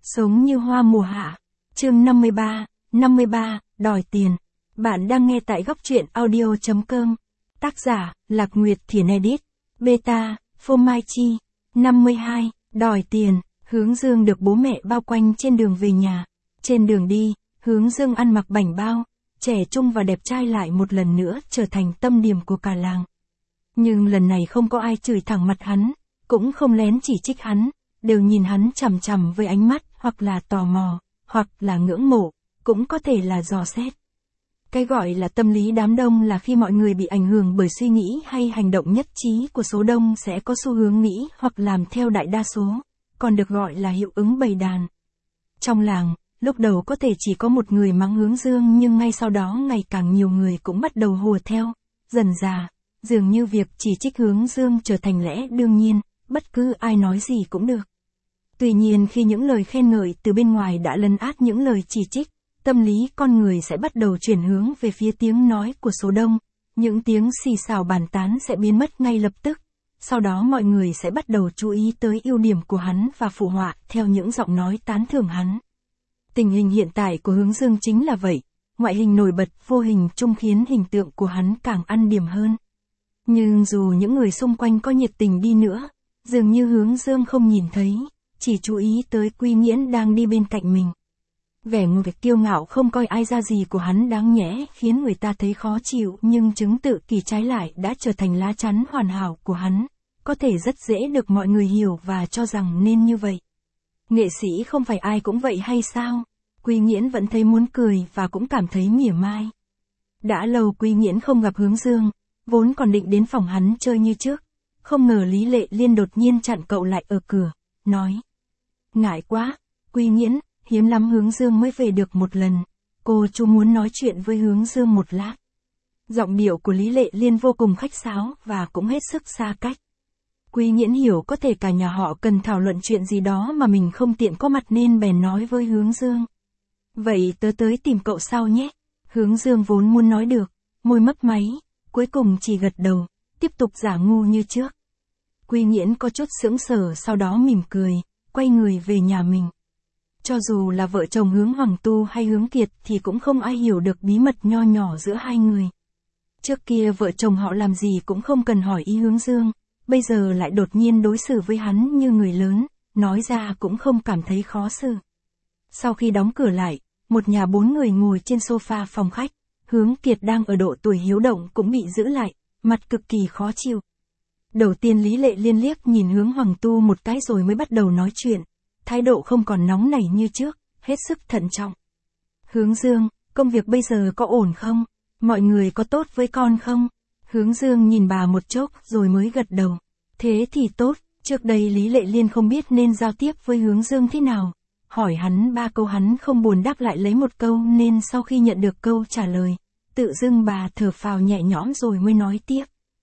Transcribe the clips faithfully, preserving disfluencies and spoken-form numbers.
Sống như hoa mùa hạ. Chương năm mươi ba, năm mươi ba, đòi tiền. Bạn đang nghe tại góc truyện audio chấm com. Tác giả, Lạc Nguyệt Thiển Edit. Beta, Phô Mai Chi. năm mươi hai, đòi tiền. Hướng Dương được bố mẹ bao quanh trên đường về nhà. Trên đường đi, Hướng Dương ăn mặc bảnh bao, trẻ trung và đẹp trai lại một lần nữa trở thành tâm điểm của cả làng. Nhưng lần này không có ai chửi thẳng mặt hắn, cũng không lén chỉ trích hắn, đều nhìn hắn chằm chằm với ánh mắt hoặc là tò mò, hoặc là ngưỡng mộ, cũng có thể là dò xét. Cái gọi là tâm lý đám đông là khi mọi người bị ảnh hưởng bởi suy nghĩ hay hành động nhất trí của số đông sẽ có xu hướng nghĩ hoặc làm theo đại đa số, còn được gọi là hiệu ứng bầy đàn. Trong làng, lúc đầu có thể chỉ có một người mắng Hướng Dương nhưng ngay sau đó ngày càng nhiều người cũng bắt đầu hùa theo, dần dà, dường như việc chỉ trích Hướng Dương trở thành lẽ đương nhiên, bất cứ ai nói gì cũng được. Tuy nhiên khi những lời khen ngợi từ bên ngoài đã lấn át những lời chỉ trích, tâm lý con người sẽ bắt đầu chuyển hướng về phía tiếng nói của số đông, những tiếng xì xào bàn tán sẽ biến mất ngay lập tức, sau đó mọi người sẽ bắt đầu chú ý tới ưu điểm của hắn và phụ họa theo những giọng nói tán thưởng hắn. Tình hình hiện tại của Hướng Dương chính là vậy, ngoại hình nổi bật vô hình chung khiến hình tượng của hắn càng ăn điểm hơn. Nhưng dù những người xung quanh có nhiệt tình đi nữa, dường như Hướng Dương không nhìn thấy, chỉ chú ý tới Quy Nghiễn đang đi bên cạnh mình. Vẻ ngô nghệch kiêu ngạo không coi ai ra gì của hắn đáng nhẽ khiến người ta thấy khó chịu, nhưng chứng tự kỳ trái lại đã trở thành lá chắn hoàn hảo của hắn, có thể rất dễ được mọi người hiểu và cho rằng nên như vậy. Nghệ sĩ không phải ai cũng vậy hay sao? Quy Nghiễn vẫn thấy muốn cười và cũng cảm thấy mỉa mai. Đã lâu Quy Nghiễn không gặp Hướng Dương, vốn còn định đến phòng hắn chơi như trước, không ngờ Lý Lệ Liên đột nhiên chặn cậu lại ở cửa, nói: "Ngại quá, Quy Nghiễn, hiếm lắm Hướng Dương mới về được một lần, cô chú muốn nói chuyện với Hướng Dương một lát." Giọng điệu của Lý Lệ Liên vô cùng khách sáo và cũng hết sức xa cách. Quy Nghiễn hiểu có thể cả nhà họ cần thảo luận chuyện gì đó mà mình không tiện có mặt nên bèn nói với Hướng Dương: "Vậy tớ tới tìm cậu sau nhé." Hướng Dương vốn muốn nói được, môi mấp máy, cuối cùng chỉ gật đầu, tiếp tục giả ngu như trước. Quy Nghiễn có chút sững sờ sau đó mỉm cười, quay người về nhà mình. Cho dù là vợ chồng Hướng Hoàng Tu hay Hướng Kiệt thì cũng không ai hiểu được bí mật nho nhỏ giữa hai người. Trước kia vợ chồng họ làm gì cũng không cần hỏi ý Hướng Dương, bây giờ lại đột nhiên đối xử với hắn như người lớn, nói ra cũng không cảm thấy khó xử. Sau khi đóng cửa lại, một nhà bốn người ngồi trên sofa phòng khách, Hướng Kiệt đang ở độ tuổi hiếu động cũng bị giữ lại, mặt cực kỳ khó chịu. Đầu tiên Lý Lệ Liên liếc nhìn Hướng Hoàng Tu một cái rồi mới bắt đầu nói chuyện, thái độ không còn nóng nảy như trước, hết sức thận trọng. "Hướng Dương, công việc bây giờ có ổn không? Mọi người có tốt với con không?" Hướng Dương nhìn bà một chốc rồi mới gật đầu. "Thế thì tốt." Trước đây Lý Lệ Liên không biết nên giao tiếp với Hướng Dương thế nào. Hỏi hắn ba câu hắn không buồn đáp lại lấy một câu nên sau khi nhận được câu trả lời, tự dưng bà thở phào nhẹ nhõm rồi mới nói tiếp.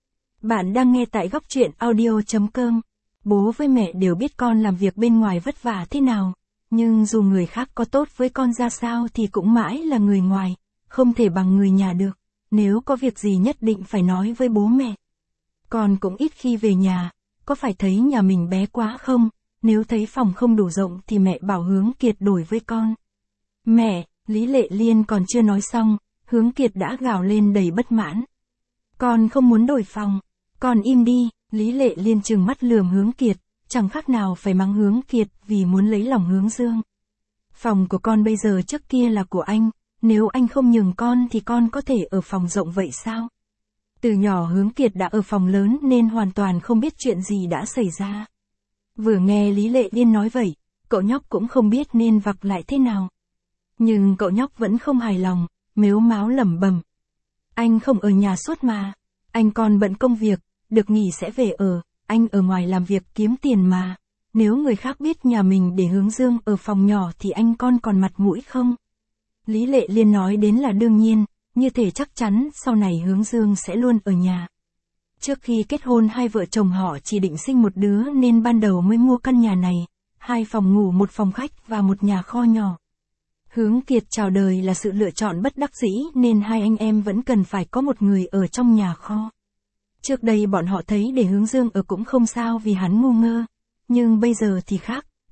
Bạn đang nghe tại góc truyện audio chấm com. Bố với mẹ đều biết con làm việc bên ngoài vất vả thế nào, nhưng dù người khác có tốt với con ra sao thì cũng mãi là người ngoài, không thể bằng người nhà được, nếu có việc gì nhất định phải nói với bố mẹ. Con cũng ít khi về nhà, có phải thấy nhà mình bé quá không? Nếu thấy phòng không đủ rộng thì mẹ bảo Hướng Kiệt đổi với con. "Mẹ," Lý Lệ Liên còn chưa nói xong, Hướng Kiệt đã gào lên đầy bất mãn. "Con không muốn đổi phòng, con im đi." Lý Lệ Liên trừng mắt lườm Hướng Kiệt, chẳng khác nào phải mắng Hướng Kiệt vì muốn lấy lòng Hướng Dương. "Phòng của con bây giờ trước kia là của anh, nếu anh không nhường con thì con có thể ở phòng rộng vậy sao?" Từ nhỏ Hướng Kiệt đã ở phòng lớn nên hoàn toàn không biết chuyện gì đã xảy ra. Vừa nghe Lý Lệ Liên nói vậy, cậu nhóc cũng không biết nên vặc lại thế nào. Nhưng cậu nhóc vẫn không hài lòng, mếu máo lẩm bẩm: "Anh không ở nhà suốt mà, anh còn bận công việc, được nghỉ sẽ về ở, anh ở ngoài làm việc kiếm tiền mà, nếu người khác biết nhà mình để Hướng Dương ở phòng nhỏ thì anh con còn mặt mũi không?" Lý Lệ Liên nói đến là đương nhiên, như thể chắc chắn sau này Hướng Dương sẽ luôn ở nhà. Trước khi kết hôn hai vợ chồng họ chỉ định sinh một đứa nên ban đầu mới mua căn nhà này, hai phòng ngủ một phòng khách và một nhà kho nhỏ. Hướng Kiệt chào đời là sự lựa chọn bất đắc dĩ nên hai anh em vẫn cần phải có một người ở trong nhà kho. Trước đây bọn họ thấy để Hướng Dương ở cũng không sao vì hắn ngu ngơ, nhưng bây giờ thì khác,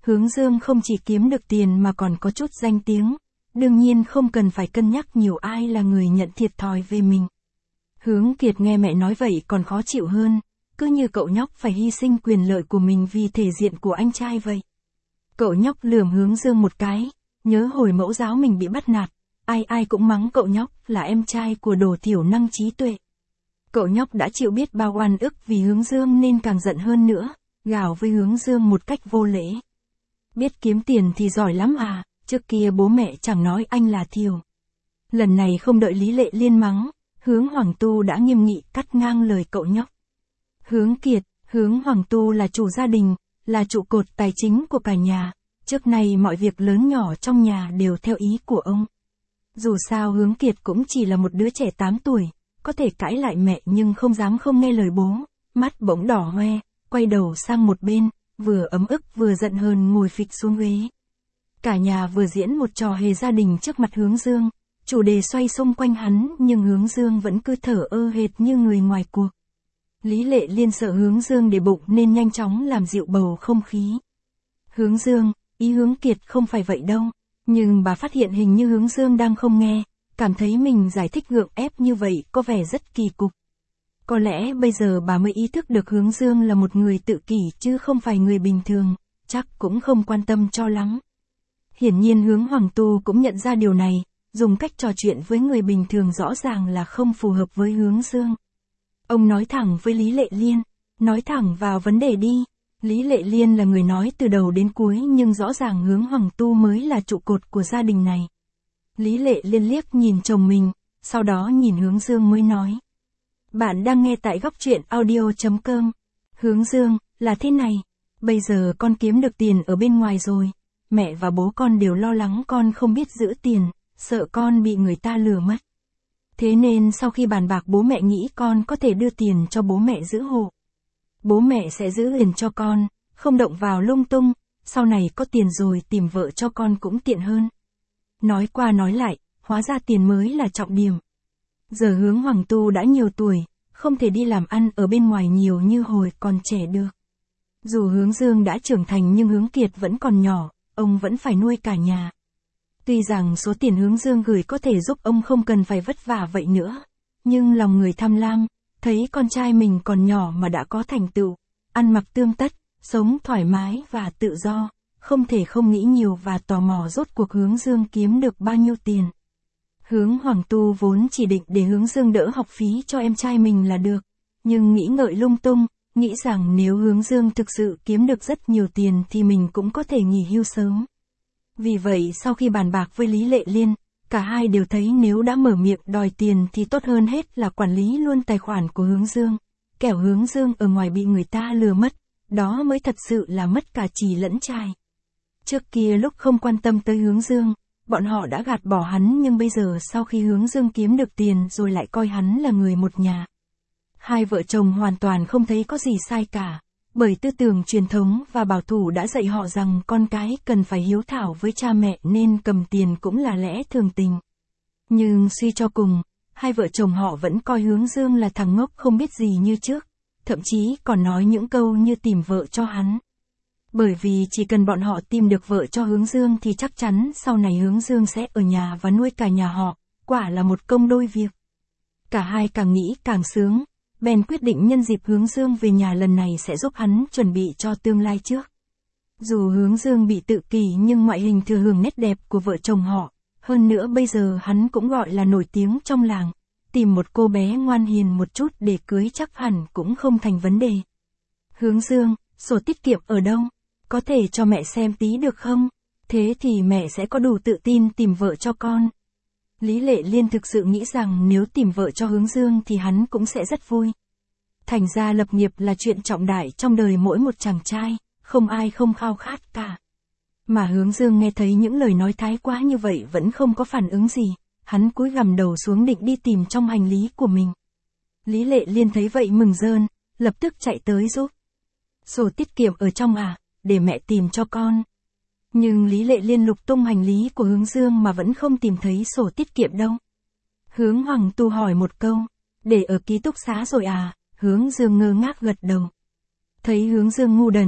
Hướng Dương không chỉ kiếm được tiền mà còn có chút danh tiếng, đương nhiên không cần phải cân nhắc nhiều ai là người nhận thiệt thòi về mình. Hướng Kiệt nghe mẹ nói vậy còn khó chịu hơn, cứ như cậu nhóc phải hy sinh quyền lợi của mình vì thể diện của anh trai vậy. Cậu nhóc lườm Hướng Dương một cái, nhớ hồi mẫu giáo mình bị bắt nạt, ai ai cũng mắng cậu nhóc là em trai của đồ thiểu năng trí tuệ. Cậu nhóc đã chịu biết bao oan ức vì Hướng Dương nên càng giận hơn nữa, gào với Hướng Dương một cách vô lễ. Biết kiếm tiền thì giỏi lắm à, trước kia bố mẹ chẳng nói anh là thiểu. Lần này không đợi Lý Lệ Liên mắng, Hướng Hoàng Tu đã nghiêm nghị cắt ngang lời cậu nhóc. Hướng Kiệt, Hướng Hoàng Tu là chủ gia đình, là trụ cột tài chính của cả nhà, trước nay mọi việc lớn nhỏ trong nhà đều theo ý của ông. Dù sao Hướng Kiệt cũng chỉ là một đứa trẻ tám tuổi, có thể cãi lại mẹ nhưng không dám không nghe lời bố, mắt bỗng đỏ hoe, quay đầu sang một bên, vừa ấm ức vừa giận hờn ngồi phịch xuống ghế. Cả nhà vừa diễn một trò hề gia đình trước mặt Hướng Dương, chủ đề xoay xung quanh hắn nhưng Hướng Dương vẫn cứ thở ơ hệt như người ngoài cuộc. Lý Lệ Liên sợ Hướng Dương để bụng nên nhanh chóng làm dịu bầu không khí. Hướng Dương, ý Hướng Kiệt không phải vậy đâu, nhưng bà phát hiện hình như Hướng Dương đang không nghe, cảm thấy mình giải thích gượng ép như vậy có vẻ rất kỳ cục. Có lẽ bây giờ bà mới ý thức được Hướng Dương là một người tự kỷ chứ không phải người bình thường, chắc cũng không quan tâm cho lắm. Hiển nhiên Hướng Hoàng Tu cũng nhận ra điều này, dùng cách trò chuyện với người bình thường rõ ràng là không phù hợp với Hướng Dương. Ông nói thẳng với Lý Lệ Liên, nói thẳng vào vấn đề đi. Lý Lệ Liên là người nói từ đầu đến cuối nhưng rõ ràng Hướng Hoàng Tu mới là trụ cột của gia đình này. Lý Lệ Liên liếc nhìn chồng mình, sau đó nhìn Hướng Dương mới nói. Bạn đang nghe tại góc truyện audio chấm com. Hướng Dương, là thế này, bây giờ con kiếm được tiền ở bên ngoài rồi, mẹ và bố con đều lo lắng con không biết giữ tiền, sợ con bị người ta lừa mất. Thế nên sau khi bàn bạc bố mẹ nghĩ con có thể đưa tiền cho bố mẹ giữ hộ. Bố mẹ sẽ giữ liền cho con, không động vào lung tung, sau này có tiền rồi tìm vợ cho con cũng tiện hơn. Nói qua nói lại, hóa ra tiền mới là trọng điểm. Giờ Hướng Hoàng Tu đã nhiều tuổi, không thể đi làm ăn ở bên ngoài nhiều như hồi còn trẻ được. Dù Hướng Dương đã trưởng thành nhưng Hướng Kiệt vẫn còn nhỏ, ông vẫn phải nuôi cả nhà. Tuy rằng số tiền Hướng Dương gửi có thể giúp ông không cần phải vất vả vậy nữa, nhưng lòng người tham lam, thấy con trai mình còn nhỏ mà đã có thành tựu, ăn mặc tươm tất, sống thoải mái và tự do, không thể không nghĩ nhiều và tò mò rốt cuộc Hướng Dương kiếm được bao nhiêu tiền. Hướng Hoàng Tu vốn chỉ định để Hướng Dương đỡ học phí cho em trai mình là được, nhưng nghĩ ngợi lung tung, nghĩ rằng nếu Hướng Dương thực sự kiếm được rất nhiều tiền thì mình cũng có thể nghỉ hưu sớm. Vì vậy sau khi bàn bạc với Lý Lệ Liên, cả hai đều thấy nếu đã mở miệng đòi tiền thì tốt hơn hết là quản lý luôn tài khoản của Hướng Dương, kẻo Hướng Dương ở ngoài bị người ta lừa mất, đó mới thật sự là mất cả chì lẫn chài. Trước kia lúc không quan tâm tới Hướng Dương, bọn họ đã gạt bỏ hắn nhưng bây giờ sau khi Hướng Dương kiếm được tiền rồi lại coi hắn là người một nhà. Hai vợ chồng hoàn toàn không thấy có gì sai cả, bởi tư tưởng truyền thống và bảo thủ đã dạy họ rằng con cái cần phải hiếu thảo với cha mẹ nên cầm tiền cũng là lẽ thường tình. Nhưng suy cho cùng, hai vợ chồng họ vẫn coi Hướng Dương là thằng ngốc không biết gì như trước, thậm chí còn nói những câu như tìm vợ cho hắn. Bởi vì chỉ cần bọn họ tìm được vợ cho Hướng Dương thì chắc chắn sau này Hướng Dương sẽ ở nhà và nuôi cả nhà họ, quả là một công đôi việc. Cả hai càng nghĩ càng sướng, bèn quyết định nhân dịp Hướng Dương về nhà lần này sẽ giúp hắn chuẩn bị cho tương lai trước. Dù Hướng Dương bị tự kỷ nhưng ngoại hình thừa hưởng nét đẹp của vợ chồng họ, hơn nữa bây giờ hắn cũng gọi là nổi tiếng trong làng, tìm một cô bé ngoan hiền một chút để cưới chắc hẳn cũng không thành vấn đề. Hướng Dương, sổ tiết kiệm ở đâu? Có thể cho mẹ xem tí được không? Thế thì mẹ sẽ có đủ tự tin tìm vợ cho con. Lý Lệ Liên thực sự nghĩ rằng nếu tìm vợ cho Hướng Dương thì hắn cũng sẽ rất vui. Thành ra lập nghiệp là chuyện trọng đại trong đời mỗi một chàng trai, không ai không khao khát cả. Mà Hướng Dương nghe thấy những lời nói thái quá như vậy vẫn không có phản ứng gì, hắn cúi gằm đầu xuống định đi tìm trong hành lý của mình. Lý Lệ Liên thấy vậy mừng rơn, lập tức chạy tới giúp. Sổ tiết kiệm ở trong à, để mẹ tìm cho con. Nhưng Lý Lệ Liên lục tung hành lý của Hướng Dương mà vẫn không tìm thấy sổ tiết kiệm đâu. Hướng Hoàng Tu hỏi một câu, để ở ký túc xá rồi à? Hướng Dương ngơ ngác gật đầu. Thấy Hướng Dương ngu đần,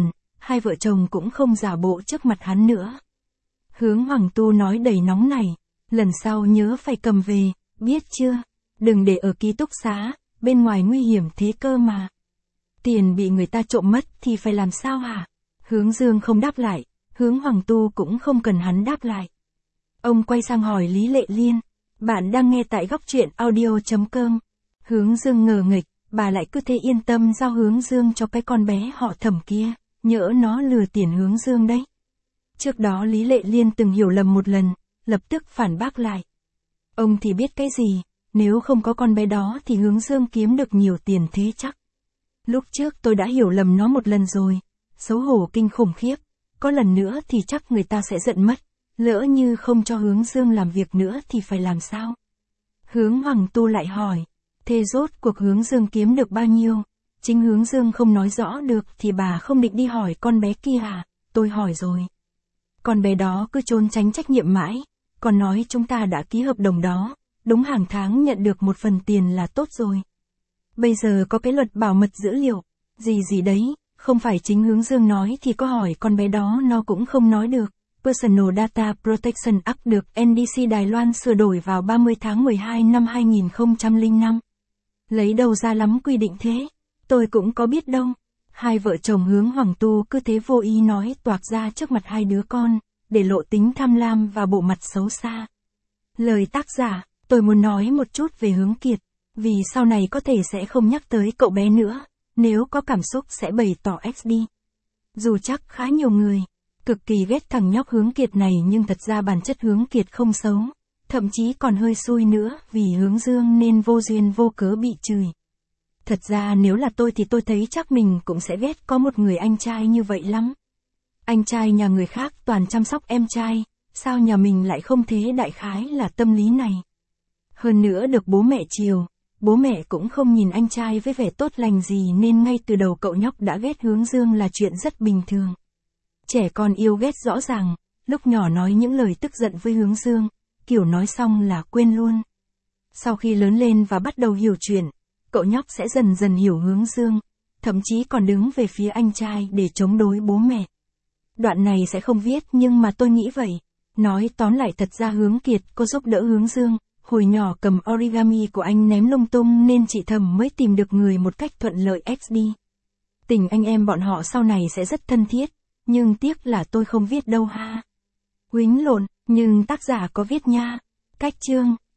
hai vợ chồng cũng không giả bộ trước mặt hắn nữa. Hướng Hoàng Tu nói đầy nóng này, lần sau nhớ phải cầm về, biết chưa? Đừng để ở ký túc xá, bên ngoài nguy hiểm thế cơ mà. Tiền bị người ta trộm mất thì phải làm sao hả? Hướng Dương không đáp lại, Hướng Hoàng Tu cũng không cần hắn đáp lại. Ông quay sang hỏi Lý Lệ Liên, bạn đang nghe tại góc truyện audio.com. Hướng Dương ngờ nghịch, bà lại cứ thế yên tâm giao Hướng Dương cho cái con bé họ Thẩm kia, nhỡ nó lừa tiền Hướng Dương đấy. Trước đó Lý Lệ Liên từng hiểu lầm một lần, lập tức phản bác lại. Ông thì biết cái gì, nếu không có con bé đó thì Hướng Dương kiếm được nhiều tiền thế chắc. Lúc trước tôi đã hiểu lầm nó một lần rồi, xấu hổ kinh khủng khiếp, có lần nữa thì chắc người ta sẽ giận mất, lỡ như không cho Hướng Dương làm việc nữa thì phải làm sao? Hướng Hoàng Tu lại hỏi, thế rốt cuộc Hướng Dương kiếm được bao nhiêu? Chính Hướng Dương không nói rõ được thì bà không định đi hỏi con bé kia à? Tôi hỏi rồi. Con bé đó cứ trốn tránh trách nhiệm mãi, còn nói chúng ta đã ký hợp đồng đó, đúng hàng tháng nhận được một phần tiền là tốt rồi. Bây giờ có cái luật bảo mật dữ liệu, gì gì đấy, không phải chính Hướng Dương nói thì có hỏi con bé đó nó cũng không nói được. Personal Data Protection Act được en đê xê Đài Loan sửa đổi vào ba mươi tháng mười hai năm hai nghìn không trăm lẻ năm. Lấy đâu ra lắm quy định thế, tôi cũng có biết đâu. Hai vợ chồng Hướng Hoàng Tu cứ thế vô ý nói toạc ra trước mặt hai đứa con, để lộ tính tham lam và bộ mặt xấu xa. Lời tác giả, tôi muốn nói một chút về Hướng Kiệt, vì sau này có thể sẽ không nhắc tới cậu bé nữa, nếu có cảm xúc sẽ bày tỏ X đi. Dù chắc khá nhiều người cực kỳ ghét thằng nhóc Hướng Kiệt này nhưng thật ra bản chất Hướng Kiệt không xấu, thậm chí còn hơi xui nữa vì Hướng Dương nên vô duyên vô cớ bị chửi. Thật ra nếu là tôi thì tôi thấy chắc mình cũng sẽ ghét có một người anh trai như vậy lắm. Anh trai nhà người khác toàn chăm sóc em trai, sao nhà mình lại không thế, đại khái là tâm lý này. Hơn nữa được bố mẹ chiều, bố mẹ cũng không nhìn anh trai với vẻ tốt lành gì nên ngay từ đầu cậu nhóc đã ghét Hướng Dương là chuyện rất bình thường. Trẻ con yêu ghét rõ ràng, lúc nhỏ nói những lời tức giận với Hướng Dương, kiểu nói xong là quên luôn. Sau khi lớn lên và bắt đầu hiểu chuyện, cậu nhóc sẽ dần dần hiểu Hướng Dương, thậm chí còn đứng về phía anh trai để chống đối bố mẹ. Đoạn này sẽ không viết nhưng mà tôi nghĩ vậy. Nói tóm lại thật ra Hướng Kiệt có giúp đỡ Hướng Dương, hồi nhỏ cầm origami của anh ném lung tung nên chị Thầm mới tìm được người một cách thuận lợi ích đi. Tình anh em bọn họ sau này sẽ rất thân thiết, nhưng tiếc là tôi không viết đâu ha. Huýnh lộn, nhưng tác giả có viết nha. Cách chương